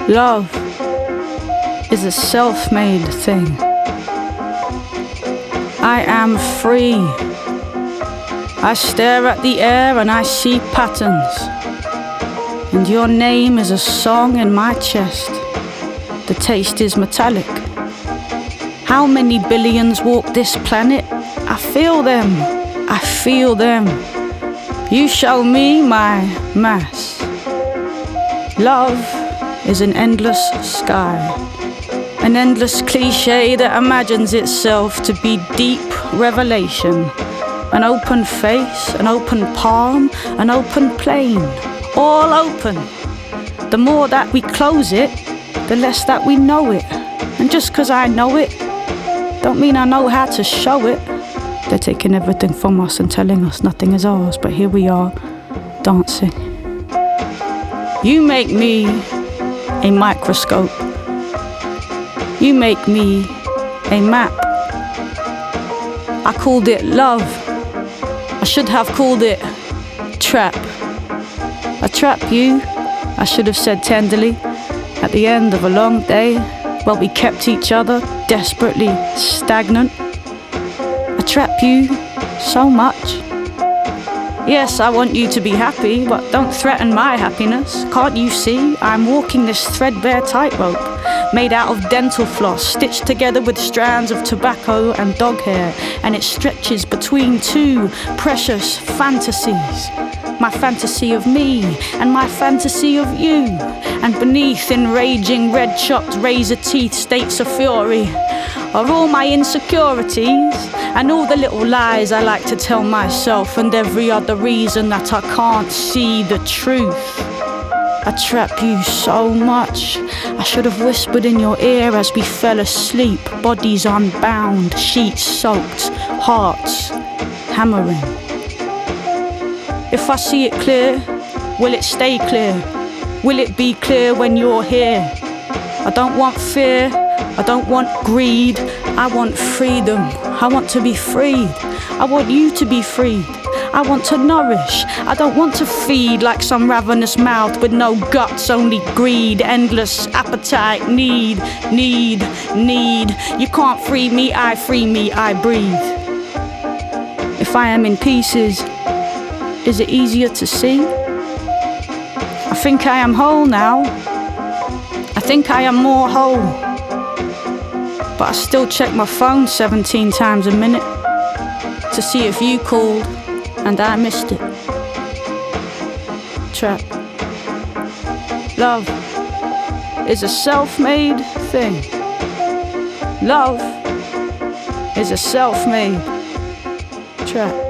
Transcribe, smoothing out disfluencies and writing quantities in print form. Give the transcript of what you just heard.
Love is a self-made thing. I am free. I stare at the air and I see patterns. And your name is a song in my chest. The taste is metallic. How many billions walk this planet? I feel them. I feel them. You show me my mass. Love is an endless sky. An endless cliche that imagines itself to be deep revelation. An open face, an open palm, an open plane. All open. The more that we close it, the less that we know it. And just 'cause I know it, don't mean I know how to show it. They're taking everything from us and telling us nothing is ours, but here we are, dancing. You make me a microscope. You make me a map. I called it love. I should have called it trap. I trap you, I should have said tenderly, at the end of a long day, while we kept each other desperately stagnant. I trap you so much. Yes, I want you to be happy, but don't threaten my happiness. Can't you see? I'm walking this threadbare tightrope, made out of dental floss, stitched together with strands of tobacco and dog hair, and it stretches between two precious fantasies. My fantasy of me and my fantasy of you, and beneath enraging red-chopped razor teeth states of fury are all my insecurities and all the little lies I like to tell myself, and every other reason that I can't see the truth. I trap you so much. I should have whispered in your ear as we fell asleep, bodies unbound, sheets soaked, hearts hammering. If I see it clear, will it stay clear? Will it be clear when you're here? I don't want fear, I don't want greed, I want freedom. I want to be freed. I want you to be freed. I want to nourish. I don't want to feed like some ravenous mouth with no guts, only greed, endless appetite, need. You can't free me, I breathe. If I am in pieces, is it easier to see? I think I am whole now. I think I am more whole. But I still check my phone 17 times a minute to see if you called and I missed it. Trap. Love is a self-made thing. Love is a self-made trap.